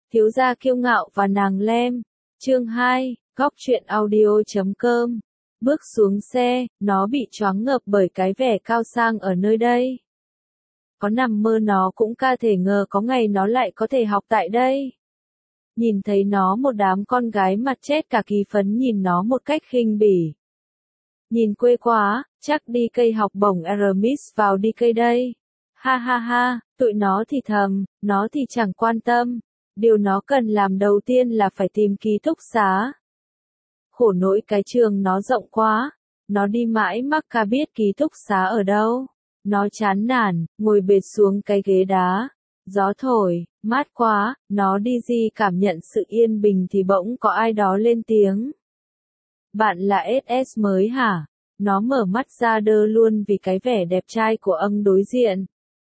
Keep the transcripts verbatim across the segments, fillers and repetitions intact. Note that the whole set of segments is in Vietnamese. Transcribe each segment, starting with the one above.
Thiếu gia kiêu ngạo và nàng lem. Chương hai, góc truyện audio chấm com. Bước xuống xe, nó bị choáng ngợp bởi cái vẻ cao sang ở nơi đây. Có nằm mơ nó cũng ca thể ngờ có ngày nó lại có thể học tại đây. Nhìn thấy nó một đám con gái mặt chết cả kỳ phấn nhìn nó một cách khinh bỉ. Nhìn quê quá, chắc đi cây học bổng Aramis vào đi cây đây. Ha ha ha, tụi nó thì thầm, nó thì chẳng quan tâm. Điều nó cần làm đầu tiên là phải tìm ký túc xá. Khổ nỗi cái trường nó rộng quá, nó đi mãi mắc ca biết ký túc xá ở đâu. Nó chán nản, ngồi bệt xuống cái ghế đá. Gió thổi, mát quá, nó đi di cảm nhận sự yên bình thì bỗng có ai đó lên tiếng. Bạn là ét ét mới hả? Nó mở mắt ra đơ luôn vì cái vẻ đẹp trai của ông đối diện.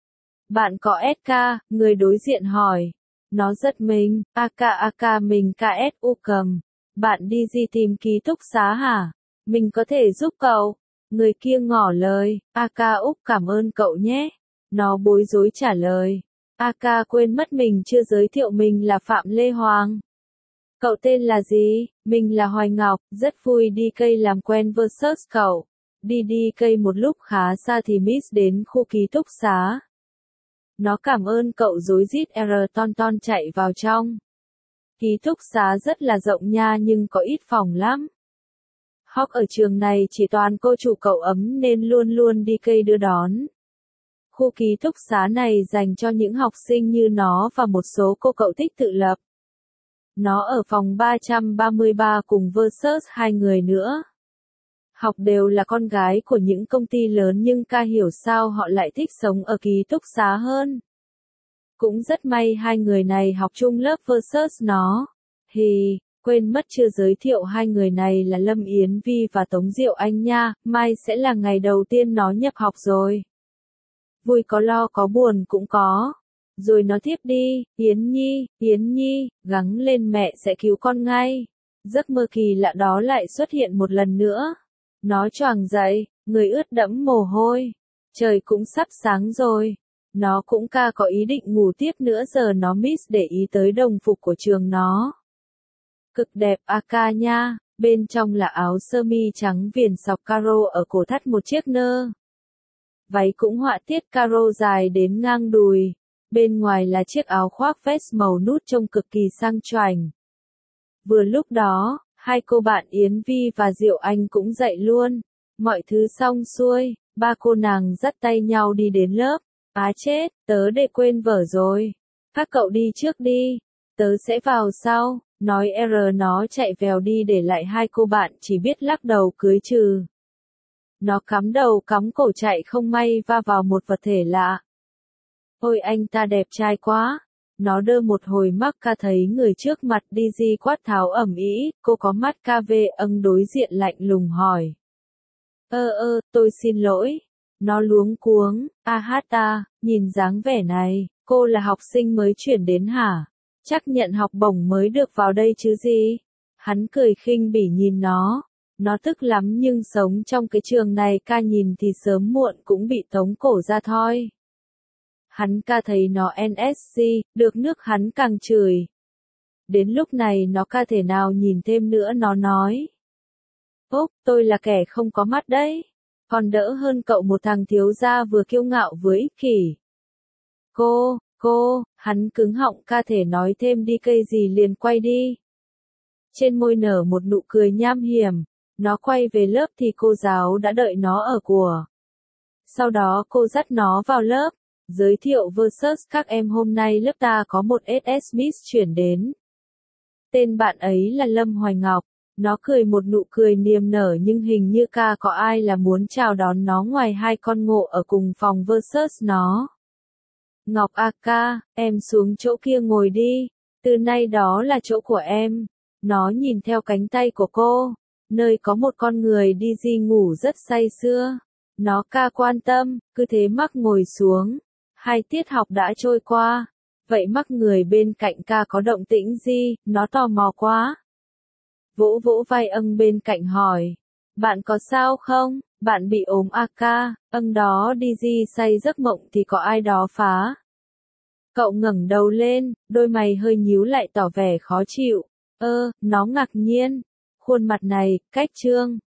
Bạn có ét ca, người đối diện hỏi. Nó giật mình, a ca a ca mình ca ét u cầm. Bạn đi gì tìm ký túc xá hả? Mình có thể giúp cậu. Người kia ngỏ lời, a ca Úc cảm ơn cậu nhé. Nó bối rối trả lời. a ca quên mất mình chưa giới thiệu mình là Phạm Lê Hoàng. Cậu tên là gì? Mình là Hoài Ngọc, rất vui đi cây làm quen versus cậu. Đi đi cây một lúc khá xa thì Miss đến khu ký túc xá. Nó cảm ơn cậu rối rít R ton ton chạy vào trong. Ký túc xá rất là rộng nha nhưng có ít phòng lắm. Học ở trường này chỉ toàn cô chủ cậu ấm nên luôn luôn đi cây đưa đón. Khu ký túc xá này dành cho những học sinh như nó và một số cô cậu thích tự lập. Nó ở phòng ba trăm ba mươi ba cùng versus hai người nữa. Học đều là con gái của những công ty lớn nhưng ca hiểu sao họ lại thích sống ở ký túc xá hơn. Cũng rất may hai người này học chung lớp versus nó. Hì, quên mất chưa giới thiệu hai người này là Lâm Yến Vi và Tống Diệu Anh nha, mai sẽ là ngày đầu tiên nó nhập học rồi. Vui có lo có buồn cũng có. Rồi nó tiếp đi, Yến Nhi, Yến Nhi, gắng lên mẹ sẽ cứu con ngay. Giấc mơ kỳ lạ đó lại xuất hiện một lần nữa. Nó choàng dậy, người ướt đẫm mồ hôi. Trời cũng sắp sáng rồi. Nó cũng ca có ý định ngủ tiếp nữa giờ nó miss để ý tới đồng phục của trường nó. Cực đẹp a ca nha, bên trong là áo sơ mi trắng viền sọc caro ở cổ thắt một chiếc nơ. Váy cũng họa tiết caro dài đến ngang đùi. Bên ngoài là chiếc áo khoác vest màu nút trông cực kỳ sang chảnh. Vừa lúc đó, hai cô bạn Yến Vi và Diệu Anh cũng dậy luôn. Mọi thứ xong xuôi, ba cô nàng dắt tay nhau đi đến lớp. Á chết, tớ để quên vở rồi. Các cậu đi trước đi, tớ sẽ vào sau. Nói R nó chạy vèo đi để lại hai cô bạn chỉ biết lắc đầu cưới trừ. Nó cắm đầu cắm cổ chạy không may va vào một vật thể lạ. Ôi anh ta đẹp trai quá. Nó đơ một hồi mắc ca thấy người trước mặt đi di quát tháo ẩm ý, cô có mắt ca về âng đối diện lạnh lùng hỏi. Ơ ơ, tôi xin lỗi. Nó luống cuống, a hát ta, nhìn dáng vẻ này, cô là học sinh mới chuyển đến hả? Chắc nhận học bổng mới được vào đây chứ gì? Hắn cười khinh bỉ nhìn nó. Nó tức lắm nhưng sống trong cái trường này ca nhìn thì sớm muộn cũng bị tống cổ ra thôi. Hắn ca thấy nó en ét xê, được nước hắn càng chửi. Đến lúc này nó ca thể nào nhìn thêm nữa nó nói. Ốc, tôi là kẻ không có mắt đấy. Còn đỡ hơn cậu một thằng thiếu gia vừa kiêu ngạo vừa ích kỷ. Cô, cô, hắn cứng họng ca thể nói thêm đi cây gì liền quay đi. Trên môi nở một nụ cười nham hiểm, nó quay về lớp thì cô giáo đã đợi nó ở của. Sau đó cô dắt nó vào lớp, giới thiệu versus các em hôm nay lớp ta có một ét ét Miss chuyển đến. Tên bạn ấy là Lâm Hoài Ngọc. Nó cười một nụ cười niềm nở nhưng hình như ca có ai là muốn chào đón nó ngoài hai con ngộ ở cùng phòng versus nó. Ngọc a ca, em xuống chỗ kia ngồi đi, từ nay đó là chỗ của em. Nó nhìn theo cánh tay của cô, nơi có một con người đi di ngủ rất say sưa. Nó ca quan tâm, cứ thế mắc ngồi xuống. Hai tiết học đã trôi qua, vậy mắc người bên cạnh ca có động tĩnh gì, nó tò mò quá. Vỗ vỗ vai âng bên cạnh hỏi. Bạn có sao không? Bạn bị ốm a ca, âng đó đi di say giấc mộng thì có ai đó phá. Cậu ngẩng đầu lên, đôi mày hơi nhíu lại tỏ vẻ khó chịu. Ơ, nó ngạc nhiên. Khuôn mặt này, cách Trương